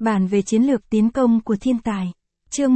Bản về chiến lược tiến công của thiên tài. Chương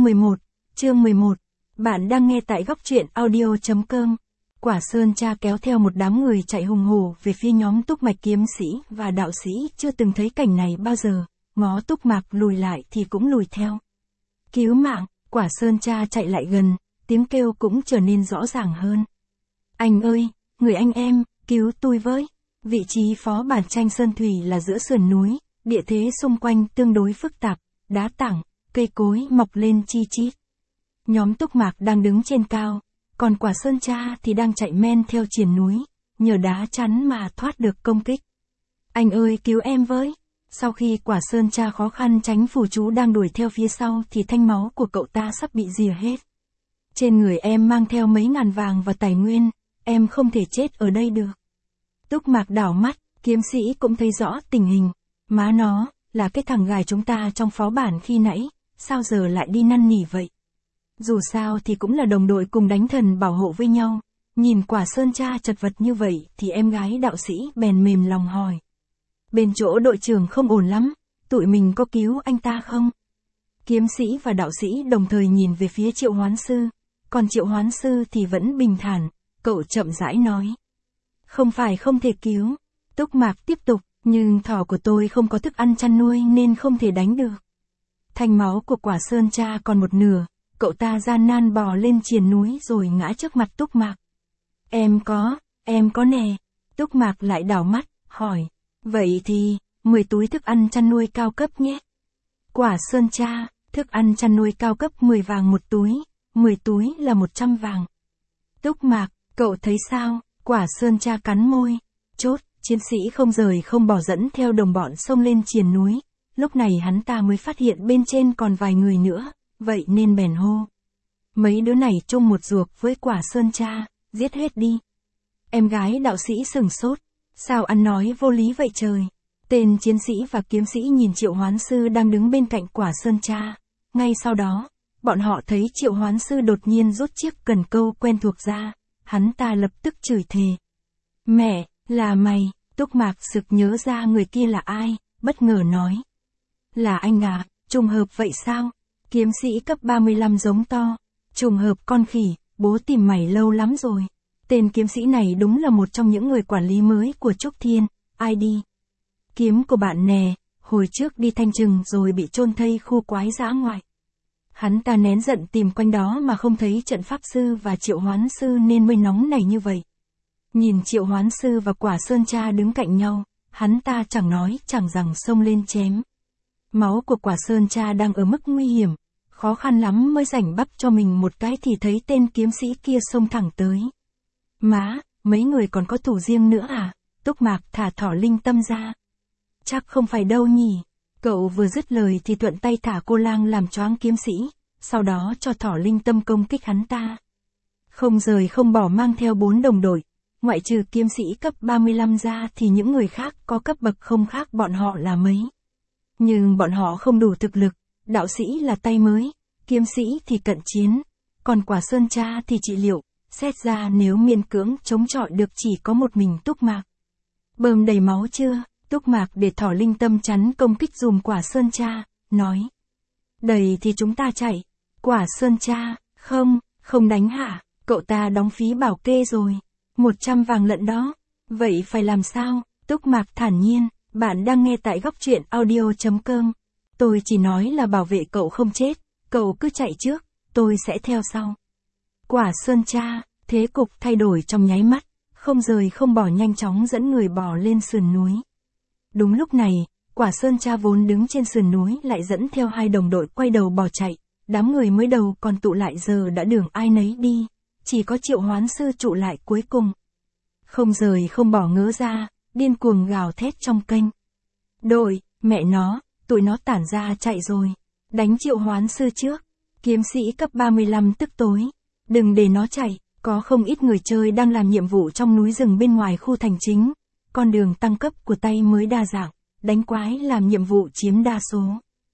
11. Bạn đang nghe tại góc truyện audio.com. Quả Sơn Tra kéo theo một đám người chạy hùng hổ về phía nhóm Túc Mạch kiếm sĩ và đạo sĩ chưa từng thấy cảnh này bao giờ, ngó Túc Mạc lùi lại thì cũng lùi theo. Cứu mạng, Quả Sơn Tra chạy lại gần, tiếng kêu cũng trở nên rõ ràng hơn. Anh ơi, người anh em, cứu tôi với. Vị trí phó bản tranh Sơn Thủy là giữa sườn núi, địa thế xung quanh tương đối phức tạp, đá tảng, cây cối mọc lên chi chít. Nhóm Túc Mạc đang đứng trên cao, còn Quả Sơn Tra thì đang chạy men theo triền núi, nhờ đá chắn mà thoát được công kích. Anh ơi cứu em với. Sau khi Quả Sơn Tra khó khăn tránh phù chú đang đuổi theo phía sau thì thanh máu của cậu ta sắp bị rỉa hết. Trên người em mang theo mấy ngàn vàng và tài nguyên, em không thể chết ở đây được. Túc Mạc đảo mắt, kiếm sĩ cũng thấy rõ tình hình. Má nó, là cái thằng gài chúng ta trong phó bản khi nãy, sao giờ lại đi năn nỉ vậy? Dù sao thì cũng là đồng đội cùng đánh thần bảo hộ với nhau. Nhìn Quả Sơn Tra chật vật như vậy thì em gái đạo sĩ bèn mềm lòng hỏi. Bên chỗ đội trưởng không ổn lắm, tụi mình có cứu anh ta không? Kiếm sĩ và đạo sĩ đồng thời nhìn về phía Triệu Hoán Sư, còn Triệu Hoán Sư thì vẫn bình thản, cậu chậm rãi nói. Không phải không thể cứu, Túc Mạc tiếp tục, nhưng thỏ của tôi không có thức ăn chăn nuôi nên không thể đánh được. Thanh máu của Quả Sơn Tra còn một nửa, cậu ta gian nan bò lên triền núi rồi ngã trước mặt Túc Mạc. Em có nè. Túc Mạc lại đảo mắt, hỏi. Vậy thì, 10 túi thức ăn chăn nuôi cao cấp nhé. Quả Sơn Tra, thức ăn chăn nuôi cao cấp 10 vàng một túi, 10 túi là 100 vàng. Túc Mạc, cậu thấy sao? Quả Sơn Tra cắn môi. Chốt, chiến sĩ không rời không bỏ dẫn theo đồng bọn xông lên triền núi. Lúc này hắn ta mới phát hiện bên trên còn vài người nữa, vậy nên bèn hô. Mấy đứa này chung một ruột với Quả Sơn Tra, giết hết đi. Em gái đạo sĩ sửng sốt. Sao ăn nói vô lý vậy trời? Tên chiến sĩ và kiếm sĩ nhìn Triệu Hoán Sư đang đứng bên cạnh Quả Sơn Tra. Ngay sau đó, bọn họ thấy Triệu Hoán Sư đột nhiên rút chiếc cần câu quen thuộc ra. Hắn ta lập tức chửi thề. Mẹ, là mày. Túc Mạc sực nhớ ra người kia là ai, bất ngờ nói. Là anh à, trùng hợp vậy sao? Kiếm sĩ cấp 35 giống to. Trùng hợp con khỉ, bố tìm mày lâu lắm rồi. Tên kiếm sĩ này đúng là một trong những người quản lý mới của Trúc Thiên, ID. Kiếm của bạn nè, hồi trước đi thanh trừng rồi bị chôn thây khu quái dã ngoại. Hắn ta nén giận tìm quanh đó mà không thấy trận pháp sư và Triệu Hoán Sư nên mới nóng nảy như vậy. Nhìn Triệu Hoán Sư và Quả Sơn Tra đứng cạnh nhau, hắn ta chẳng nói chẳng rằng xông lên chém. Máu của Quả Sơn Tra đang ở mức nguy hiểm, khó khăn lắm mới rảnh bắp cho mình một cái thì thấy tên kiếm sĩ kia xông thẳng tới. Má, mấy người còn có thủ riêng nữa à? Túc Mạc thả thỏ linh tâm ra. Chắc không phải đâu nhỉ. Cậu vừa dứt lời thì thuận tay thả cô lang làm choáng kiếm sĩ, sau đó cho thỏ linh tâm công kích hắn ta. Không rời không bỏ mang theo 4 đồng đội, ngoại trừ kiếm sĩ cấp 35 ra thì những người khác có cấp bậc không khác bọn họ là mấy. Nhưng bọn họ không đủ thực lực, đạo sĩ là tay mới, kiếm sĩ thì cận chiến, còn Quả Sơn Tra thì trị liệu. Xét ra nếu miễn cưỡng chống chọi được chỉ có một mình Túc Mạc. Bơm đầy máu chưa? Túc Mạc để thỏ linh tâm chắn công kích dùm Quả Sơn Tra, nói. Đầy thì chúng ta chạy. Quả Sơn Tra, không đánh hả? Cậu ta đóng phí bảo kê rồi. 100 vàng lận đó. Vậy phải làm sao? Túc Mạc thản nhiên, bạn đang nghe tại góc truyện audio.com. Tôi chỉ nói là bảo vệ cậu không chết, cậu cứ chạy trước, tôi sẽ theo sau. Quả Sơn Tra, thế cục thay đổi trong nháy mắt, không rời không bỏ nhanh chóng dẫn người bò lên sườn núi. Đúng lúc này, Quả Sơn Tra vốn đứng trên sườn núi lại dẫn theo 2 đồng đội quay đầu bỏ chạy, đám người mới đầu còn tụ lại giờ đã đường ai nấy đi, chỉ có Triệu Hoán Sư trụ lại cuối cùng. Không rời không bỏ ngớ ra, điên cuồng gào thét trong kênh. Đội, mẹ nó, tụi nó tản ra chạy rồi, đánh Triệu Hoán Sư trước. Kiếm sĩ cấp 35 tức tối. Đừng để nó chạy, có không ít người chơi đang làm nhiệm vụ trong núi rừng bên ngoài khu thành chính. Con đường tăng cấp của tay mới đa dạng, đánh quái làm nhiệm vụ chiếm đa số.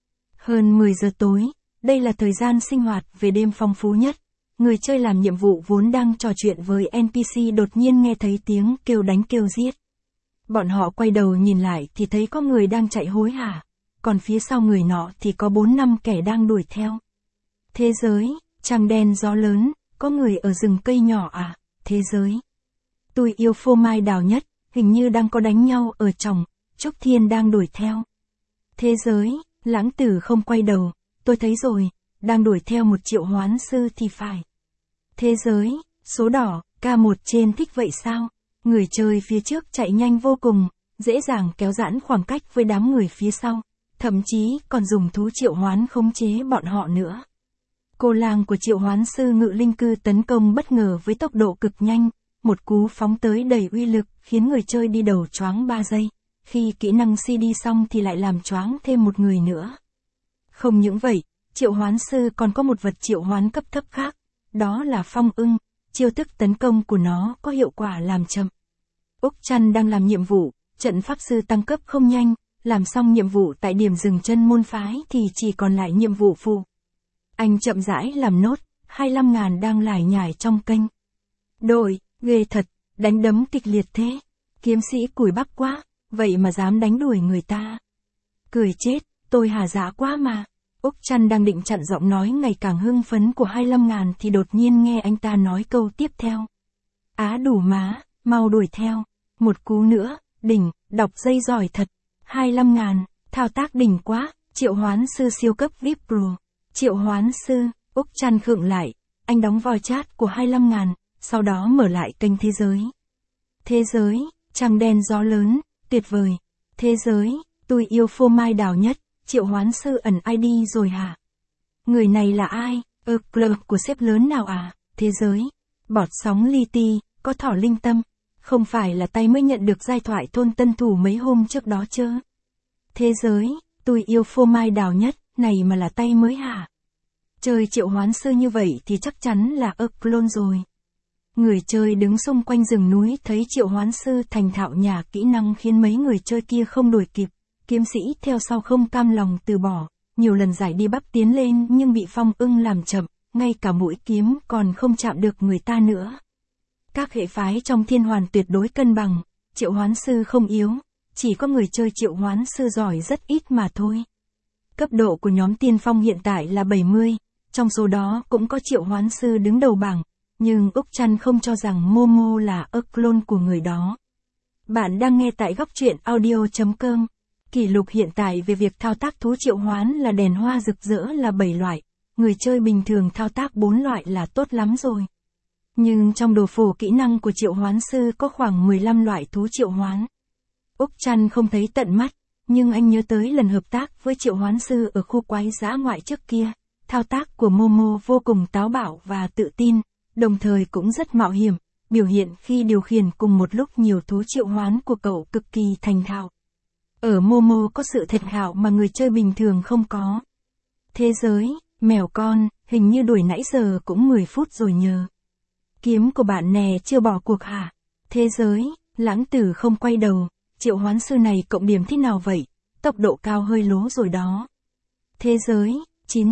Hơn 10 giờ tối, đây là thời gian sinh hoạt về đêm phong phú nhất. Người chơi làm nhiệm vụ vốn đang trò chuyện với NPC đột nhiên nghe thấy tiếng kêu đánh kêu giết. Bọn họ quay đầu nhìn lại thì thấy có người đang chạy hối hả. còn phía sau người nọ thì có 4-5 kẻ đang đuổi theo. Thế giới, trăng đen gió lớn, có người ở rừng cây nhỏ à, thế giới. Tôi yêu phô mai đào nhất, hình như đang có đánh nhau ở tròng, Trúc Thiên đang đuổi theo. Thế giới, Lãng Tử không quay đầu, tôi thấy rồi, đang đuổi theo một Triệu Hoán Sư thì phải. Thế giới, số đỏ, K1 trên thích vậy sao? Người chơi phía trước chạy nhanh vô cùng, dễ dàng kéo giãn khoảng cách với đám người phía sau, thậm chí còn dùng thú triệu hoán khống chế bọn họ nữa. Cô lang của Triệu Hoán Sư Ngự Linh Cư tấn công bất ngờ với tốc độ cực nhanh, một cú phóng tới đầy uy lực khiến người chơi đi đầu choáng 3 giây, khi kỹ năng CD xong thì lại làm choáng thêm một người nữa. Không những vậy, Triệu Hoán Sư còn có một vật triệu hoán cấp thấp khác, đó là Phong Ưng, chiêu thức tấn công của nó có hiệu quả làm chậm. Úc Trăn đang làm nhiệm vụ, trận pháp sư tăng cấp không nhanh, làm xong nhiệm vụ tại điểm dừng chân môn phái thì chỉ còn lại nhiệm vụ phụ. Anh chậm rãi làm nốt, 25.000 đang lải nhải trong kênh. Đội, ghê thật, đánh đấm kịch liệt thế. Kiếm sĩ cùi bắp quá, vậy mà dám đánh đuổi người ta. Cười chết, tôi hà dạ quá mà. Úc Trăn đang định chặn giọng nói ngày càng hưng phấn của 25.000 thì đột nhiên nghe anh ta nói câu tiếp theo. Á đủ má, mau đuổi theo. Một cú nữa, đỉnh, đọc dây giỏi thật. 25.000, thao tác đỉnh quá, Triệu Hoán Sư siêu cấp VIP Pro. Triệu Hoán Sư, Úc Trăn khựng lại, anh đóng voi chat của 25.000, sau đó mở lại kênh thế giới. Thế giới, trăng đen gió lớn, tuyệt vời. Thế giới, tôi yêu phô mai đào nhất, Triệu Hoán Sư ẩn ID rồi hả? Người này là ai? Club của sếp lớn nào à? Thế giới, bọt sóng li ti, có thỏ linh tâm. Không phải là tay mới nhận được giai thoại thôn tân thủ mấy hôm trước đó chứ? Thế giới, tôi yêu phô mai đào nhất, này mà là tay mới hả? Chơi Triệu Hoán Sư như vậy thì chắc chắn là clone rồi. Người chơi đứng xung quanh rừng núi thấy Triệu Hoán Sư thành thạo nhà kỹ năng khiến mấy người chơi kia không đuổi kịp. Kiếm sĩ theo sau không cam lòng từ bỏ, nhiều lần giải đi bắp tiến lên nhưng bị Phong Ưng làm chậm, ngay cả mũi kiếm còn không chạm được người ta nữa. Các hệ phái trong Thiên Hoàn tuyệt đối cân bằng, Triệu Hoán Sư không yếu, chỉ có người chơi Triệu Hoán Sư giỏi rất ít mà thôi. Cấp độ của nhóm tiên phong hiện tại là 70, trong số đó cũng có Triệu Hoán Sư đứng đầu bảng, nhưng Úc Trăn không cho rằng Momo là clone của người đó. Bạn đang nghe tại góc truyện audio.com. Kỷ lục hiện tại về việc thao tác thú triệu hoán là đèn hoa rực rỡ là 7 loại, người chơi bình thường thao tác 4 loại là tốt lắm rồi. Nhưng trong đồ phổ kỹ năng của Triệu Hoán Sư có khoảng 15 loại thú triệu hoán. Úc Trăn không thấy tận mắt, nhưng anh nhớ tới lần hợp tác với Triệu Hoán Sư ở khu quái dã ngoại trước kia, thao tác của Momo vô cùng táo bạo và tự tin, đồng thời cũng rất mạo hiểm, biểu hiện khi điều khiển cùng một lúc nhiều thú triệu hoán của cậu cực kỳ thành thạo. Ở Momo có sự thành thạo mà người chơi bình thường không có. Thế giới, mèo con, hình như đuổi nãy giờ cũng 10 phút rồi nhờ. Kiếm của bạn nè chưa bỏ cuộc hả? Thế giới, Lãng Tử không quay đầu, Triệu Hoán Sư này cộng điểm thế nào vậy? Tốc độ cao hơi lố rồi đó. Thế giới,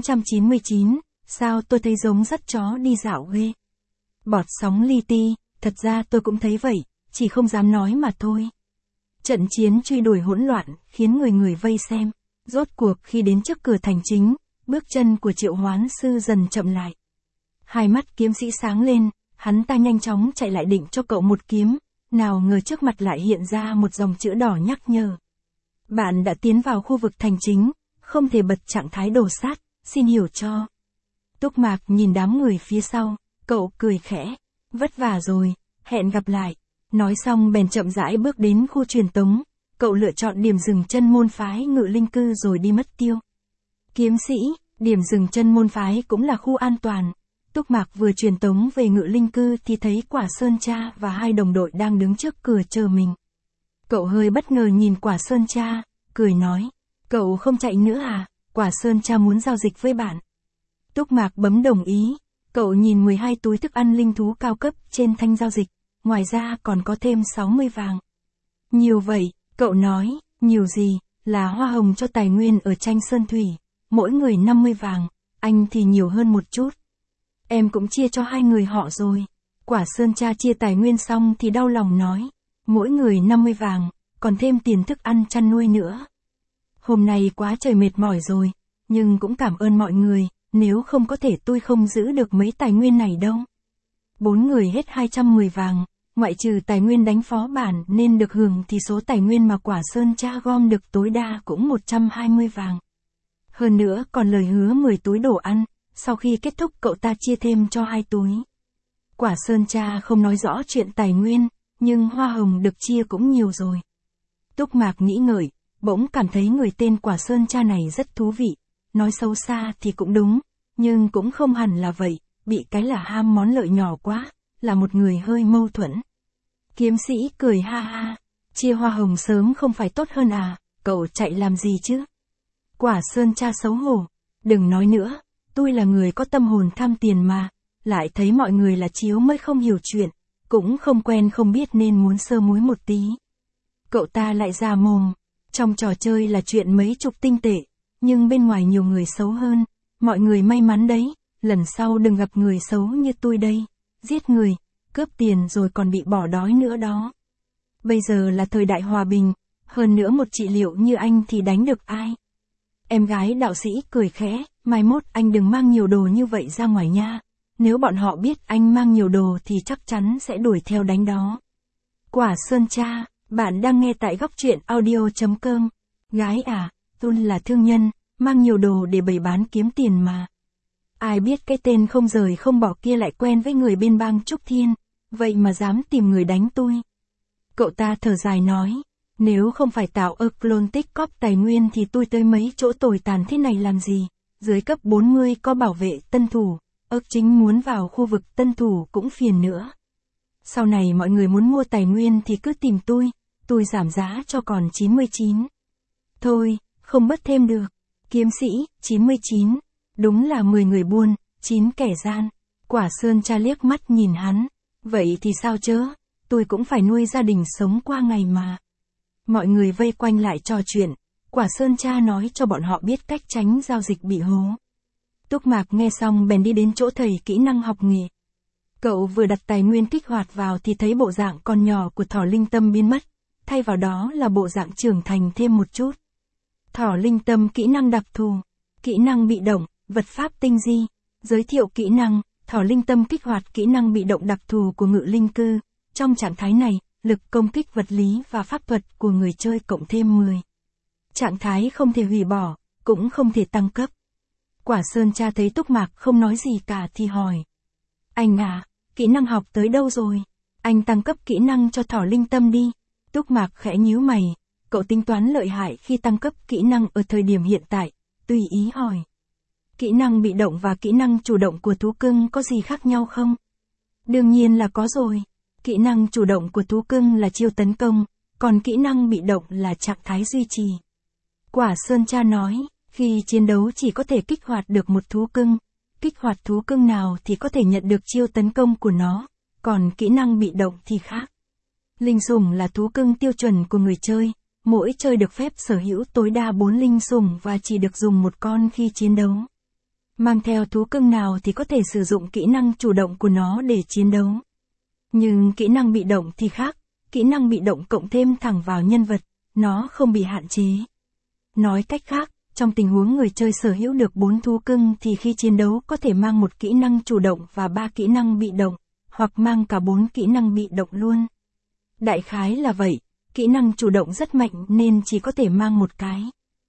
999, sao tôi thấy giống dắt chó đi dạo ghê. Bọt sóng li ti, thật ra tôi cũng thấy vậy, chỉ không dám nói mà thôi. Trận chiến truy đuổi hỗn loạn, khiến người người vây xem. Rốt cuộc khi đến trước cửa thành chính, bước chân của Triệu Hoán Sư dần chậm lại. Hai mắt kiếm sĩ sáng lên, hắn ta nhanh chóng chạy lại định cho cậu một kiếm, nào ngờ trước mặt lại hiện ra một dòng chữ đỏ nhắc nhở. Bạn đã tiến vào khu vực thành chính, không thể bật trạng thái đồ sát, xin hiểu cho. Túc Mạc nhìn đám người phía sau, cậu cười khẽ, vất vả rồi, hẹn gặp lại. Nói xong bèn chậm rãi bước đến khu truyền tống, cậu lựa chọn điểm dừng chân môn phái Ngự Linh Cư rồi đi mất tiêu. Kiếm sĩ, điểm dừng chân môn phái cũng là khu an toàn. Túc Mạc vừa truyền tống về Ngự Linh Cư thì thấy Quả Sơn Cha và hai đồng đội đang đứng trước cửa chờ mình. Cậu hơi bất ngờ nhìn Quả Sơn Cha, cười nói, cậu không chạy nữa à, Quả Sơn Cha muốn giao dịch với bạn. Túc Mạc bấm đồng ý, cậu nhìn 12 túi thức ăn linh thú cao cấp trên thanh giao dịch. Ngoài ra còn có thêm 60 vàng. Nhiều vậy, cậu nói, nhiều gì, là hoa hồng cho tài nguyên ở tranh sơn thủy, mỗi người 50 vàng, anh thì nhiều hơn một chút. Em cũng chia cho hai người họ rồi. Quả Sơn Cha chia tài nguyên xong thì đau lòng nói, mỗi người 50 vàng, còn thêm tiền thức ăn chăn nuôi nữa. Hôm nay quá trời mệt mỏi rồi, nhưng cũng cảm ơn mọi người, nếu không có thể tôi không giữ được mấy tài nguyên này đâu. 4 người hết 210 vàng, ngoại trừ tài nguyên đánh phó bản nên được hưởng thì số tài nguyên mà Quả Sơn Cha gom được tối đa cũng 120 vàng. Hơn nữa còn lời hứa 10 túi đồ ăn, sau khi kết thúc cậu ta chia thêm cho 2 túi. Quả Sơn Cha không nói rõ chuyện tài nguyên, nhưng hoa hồng được chia cũng nhiều rồi. Túc Mạc nghĩ ngợi, bỗng cảm thấy người tên Quả Sơn Cha này rất thú vị. Nói xấu xa thì cũng đúng, nhưng cũng không hẳn là vậy, bị cái là ham món lợi nhỏ quá, là một người hơi mâu thuẫn. Kiếm sĩ cười ha ha, chia hoa hồng sớm không phải tốt hơn à, cậu chạy làm gì chứ? Quả Sơn Cha xấu hổ, đừng nói nữa, tôi là người có tâm hồn tham tiền mà, lại thấy mọi người là chiếu mới không hiểu chuyện, cũng không quen không biết nên muốn sơ muối một tí. Cậu ta lại ra mồm, trong trò chơi là chuyện mấy chục tinh tệ, nhưng bên ngoài nhiều người xấu hơn, mọi người may mắn đấy, lần sau đừng gặp người xấu như tôi đây, giết người, cướp tiền rồi còn bị bỏ đói nữa đó. Bây giờ là thời đại hòa bình, hơn nữa một trị liệu như anh thì đánh được ai? Em gái đạo sĩ cười khẽ, mai mốt anh đừng mang nhiều đồ như vậy ra ngoài nha, nếu bọn họ biết anh mang nhiều đồ thì chắc chắn sẽ đuổi theo đánh đó. Quả Sơn Cha, bạn đang nghe tại góc truyện audio.com. Gái à, tôi là thương nhân, mang nhiều đồ để bày bán kiếm tiền mà. Ai biết cái tên không rời không bỏ kia lại quen với người bên bang Trúc Thiên, vậy mà dám tìm người đánh tôi. Cậu ta thở dài nói, nếu không phải tạo clone tích cóp tài nguyên thì tôi tới mấy chỗ tồi tàn thế này làm gì, dưới cấp 40 có bảo vệ tân thủ, chính muốn vào khu vực tân thủ cũng phiền nữa. Sau này mọi người muốn mua tài nguyên thì cứ tìm tôi giảm giá cho còn 99. Thôi, không bớt thêm được. Kiếm sĩ, 99. Đúng là 10 người buôn, 9 kẻ gian. Quả Sơn Cha liếc mắt nhìn hắn. Vậy thì sao chớ, tôi cũng phải nuôi gia đình sống qua ngày mà. Mọi người vây quanh lại trò chuyện. Quả Sơn Cha nói cho bọn họ biết cách tránh giao dịch bị hố. Túc Mạc nghe xong bèn đi đến chỗ thầy kỹ năng học nghề. Cậu vừa đặt tài nguyên kích hoạt vào thì thấy bộ dạng con nhỏ của Thỏ Linh Tâm biến mất. Thay vào đó là bộ dạng trưởng thành thêm một chút. Thỏ Linh Tâm kỹ năng đặc thù. Kỹ năng bị động, vật pháp tinh di. Giới thiệu kỹ năng, Thỏ Linh Tâm kích hoạt kỹ năng bị động đặc thù của Ngự Linh Cư. Trong trạng thái này, lực công kích vật lý và pháp thuật của người chơi cộng thêm 10. Trạng thái không thể hủy bỏ, cũng không thể tăng cấp. Quả Sơn Cha thấy Túc Mạc không nói gì cả thì hỏi. Anh à, kỹ năng học tới đâu rồi? Anh tăng cấp kỹ năng cho Thỏ Linh Tâm đi. Túc Mạc khẽ nhíu mày, cậu tính toán lợi hại khi tăng cấp kỹ năng ở thời điểm hiện tại, tùy ý hỏi. Kỹ năng bị động và kỹ năng chủ động của thú cưng có gì khác nhau không? Đương nhiên là có rồi. Kỹ năng chủ động của thú cưng là chiêu tấn công, còn kỹ năng bị động là trạng thái duy trì. Quả Sơn Cha nói, khi chiến đấu chỉ có thể kích hoạt được một thú cưng, kích hoạt thú cưng nào thì có thể nhận được chiêu tấn công của nó, còn kỹ năng bị động thì khác. Linh sủng là thú cưng tiêu chuẩn của người chơi, mỗi chơi được phép sở hữu tối đa 4 linh sủng và chỉ được dùng một con khi chiến đấu. Mang theo thú cưng nào thì có thể sử dụng kỹ năng chủ động của nó để chiến đấu. Nhưng kỹ năng bị động thì khác, kỹ năng bị động cộng thêm thẳng vào nhân vật, nó không bị hạn chế. Nói cách khác, trong tình huống người chơi sở hữu được 4 thú cưng thì khi chiến đấu có thể mang một kỹ năng chủ động và 3 kỹ năng bị động, hoặc mang cả 4 kỹ năng bị động luôn. Đại khái là vậy, kỹ năng chủ động rất mạnh nên chỉ có thể mang một cái.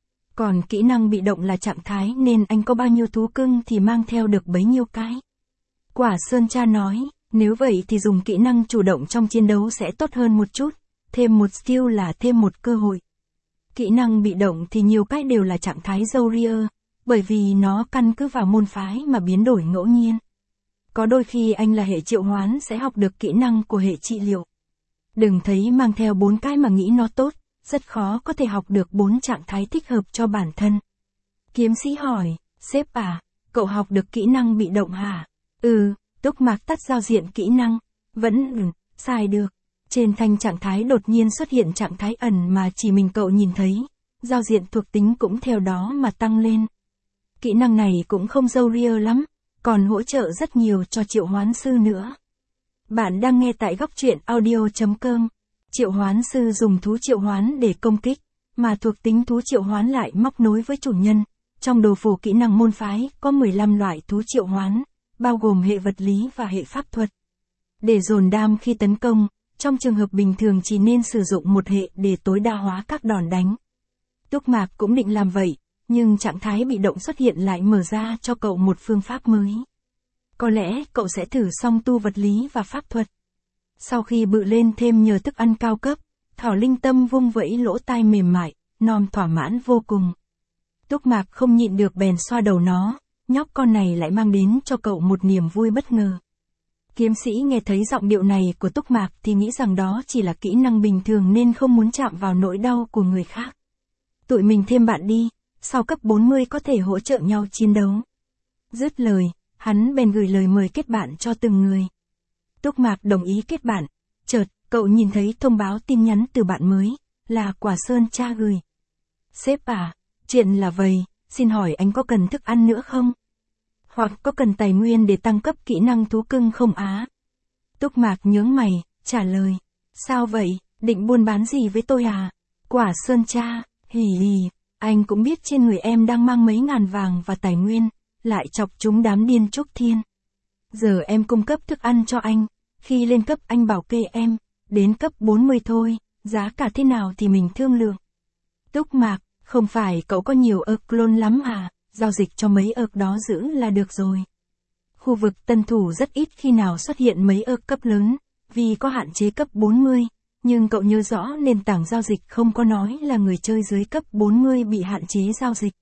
Còn kỹ năng bị động là trạng thái nên anh có bao nhiêu thú cưng thì mang theo được bấy nhiêu cái. Quả Sơn Cha nói, nếu vậy thì dùng kỹ năng chủ động trong chiến đấu sẽ tốt hơn một chút, thêm một skill là thêm một cơ hội. Kỹ năng bị động thì nhiều cách đều là trạng thái Zourier, bởi vì nó căn cứ vào môn phái mà biến đổi ngẫu nhiên. Có đôi khi anh là hệ triệu hoán sẽ học được kỹ năng của hệ trị liệu. Đừng thấy mang theo 4 cái mà nghĩ nó tốt, rất khó có thể học được 4 trạng thái thích hợp cho bản thân. Kiếm sĩ hỏi, sếp à, cậu học được kỹ năng bị động hả? Túc Mạc tắt giao diện kỹ năng, vẫn xài được. Trên thanh trạng thái đột nhiên xuất hiện trạng thái ẩn mà chỉ mình cậu nhìn thấy, giao diện thuộc tính cũng theo đó mà tăng lên. Kỹ năng này cũng không Zourier lắm, còn hỗ trợ rất nhiều cho triệu hoán sư nữa. Bạn đang nghe tại góc truyện audio.com. Triệu hoán sư dùng thú triệu hoán để công kích. mà thuộc tính thú triệu hoán lại móc nối với chủ nhân. Trong đồ phổ kỹ năng môn phái có 15 loại thú triệu hoán, bao gồm hệ vật lý và hệ pháp thuật. Để dồn đam khi tấn công, trong trường hợp bình thường chỉ nên sử dụng một hệ để tối đa hóa các đòn đánh. Túc Mạc cũng định làm vậy, nhưng trạng thái bị động xuất hiện lại mở ra cho cậu một phương pháp mới. Có lẽ cậu sẽ thử song tu vật lý và pháp thuật. Sau khi bự lên thêm nhờ thức ăn cao cấp, Thỏ Linh Tâm vung vẫy lỗ tai mềm mại, non thỏa mãn vô cùng. Túc Mạc không nhịn được bèn xoa đầu nó, nhóc con này lại mang đến cho cậu một niềm vui bất ngờ. Kiếm sĩ nghe thấy giọng điệu này của Túc Mạc thì nghĩ rằng đó chỉ là kỹ năng bình thường nên không muốn chạm vào nỗi đau của người khác. Tụi mình thêm bạn đi, sau cấp 40 có thể hỗ trợ nhau chiến đấu. Dứt lời, hắn bèn gửi lời mời kết bạn cho từng người. Túc Mạc đồng ý kết bạn, chợt, cậu nhìn thấy thông báo tin nhắn từ bạn mới, là Quả Sơn Cha gửi. Sếp à, chuyện là vậy, xin hỏi anh có cần thức ăn nữa không? Hoặc có cần tài nguyên để tăng cấp kỹ năng thú cưng không á? Túc Mạc nhướng mày, trả lời. Sao vậy, định buôn bán gì với tôi à? Quả Sơn Cha, hì hì, anh cũng biết trên người em đang mang mấy ngàn vàng và tài nguyên, lại chọc chúng đám điên Trúc Thiên. Giờ em cung cấp thức ăn cho anh, khi lên cấp anh bảo kê em, đến cấp 40 thôi, giá cả thế nào thì mình thương lượng. Túc Mạc, không phải cậu có nhiều clone lắm à, giao dịch cho mấy đó giữ là được rồi. Khu vực tân thủ rất ít khi nào xuất hiện mấy cấp lớn, vì có hạn chế cấp 40, nhưng cậu nhớ rõ nền tảng giao dịch không có nói là người chơi dưới cấp 40 bị hạn chế giao dịch.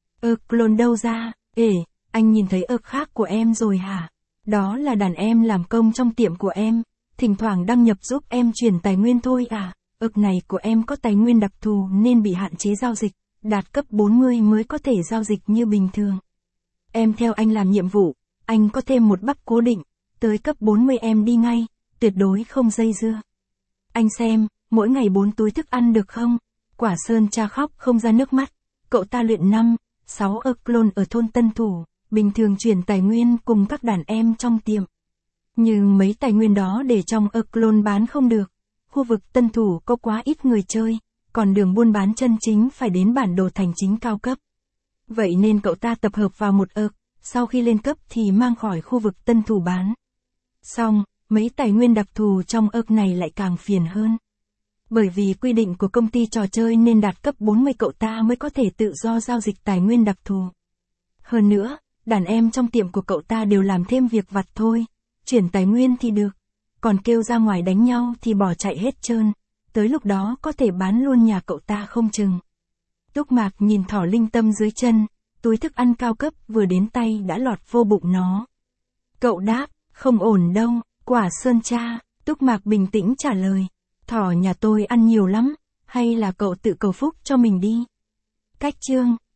Clone đâu ra, anh nhìn thấy khác của em rồi hả? Đó là đàn em làm công trong tiệm của em, thỉnh thoảng đăng nhập giúp em chuyển tài nguyên thôi à. Này của em có tài nguyên đặc thù nên bị hạn chế giao dịch, đạt cấp 40 mới có thể giao dịch như bình thường. Em theo anh làm nhiệm vụ, anh có thêm một bắp cố định, tới cấp 40 em đi ngay, tuyệt đối không dây dưa. Anh xem, mỗi ngày 4 túi thức ăn được không? Quả Sơn Cha khóc không ra nước mắt, cậu ta luyện 6 clone ở thôn Tân Thủ, bình thường chuyển tài nguyên cùng các đàn em trong tiệm. Nhưng mấy tài nguyên đó để trong clone bán không được. Khu vực Tân Thủ có quá ít người chơi, còn đường buôn bán chân chính phải đến bản đồ thành chính cao cấp. Vậy nên cậu ta tập hợp vào một sau khi lên cấp thì mang khỏi khu vực Tân Thủ bán. Xong, mấy tài nguyên đặc thù trong này lại càng phiền hơn. Bởi vì quy định của công ty trò chơi nên đạt cấp 40 cậu ta mới có thể tự do giao dịch tài nguyên đặc thù. Hơn nữa, đàn em trong tiệm của cậu ta đều làm thêm việc vặt thôi, chuyển tài nguyên thì được. Còn kêu ra ngoài đánh nhau thì bỏ chạy hết trơn, tới lúc đó có thể bán luôn nhà cậu ta không chừng. Túc Mạc nhìn Thỏ Linh Tâm dưới chân, túi thức ăn cao cấp vừa đến tay đã lọt vô bụng nó. Cậu đáp, không ổn đâu, Quả Sơn Cha. Túc Mạc bình tĩnh trả lời, Thỏ nhà tôi ăn nhiều lắm, hay là cậu tự cầu phúc cho mình đi. Cách chương